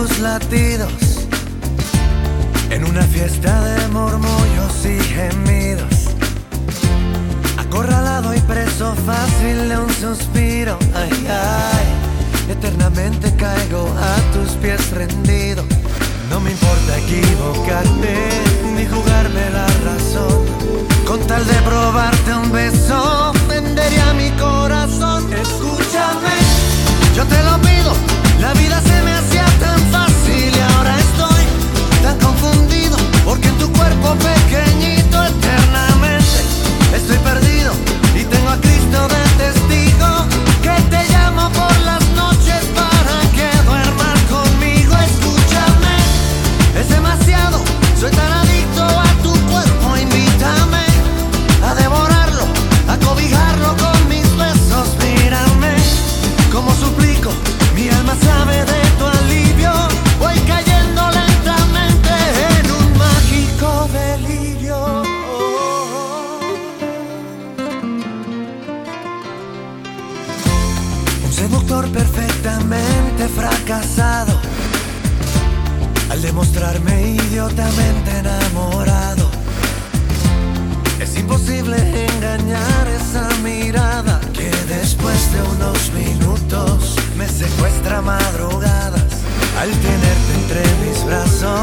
tus latidos, en una fiesta de murmullos y gemidos, acorralado y preso fácil de un suspiro. Ay, ay, eternamente caigo a tus pies rendido. No me importa equivocarme ni jugarme la razón, con tal de probarte un beso vendería mi corazón. Escúchame, yo te lo pido, la vida se me hacía tan fácil y ahora estoy tan confundido, porque en tu cuerpo pequeñito eternamente estoy perdido y tengo a Cristo de testigo, que te llamo por las noches para que duermas conmigo. Escúchame, es demasiado, soy tan adicto a tu cuerpo, invítame a devorarlo, a cobijarlo con mis besos. Mírame, como suplico, mi alma sabe de tu alivio, voy cayendo lentamente en un mágico delirio. Un seductor perfectamente fracasado, al demostrarme idiotamente enamorado. Es imposible engañar esa mirada que después de unos minutos me secuestra madrugadas. Al tenerte entre mis brazos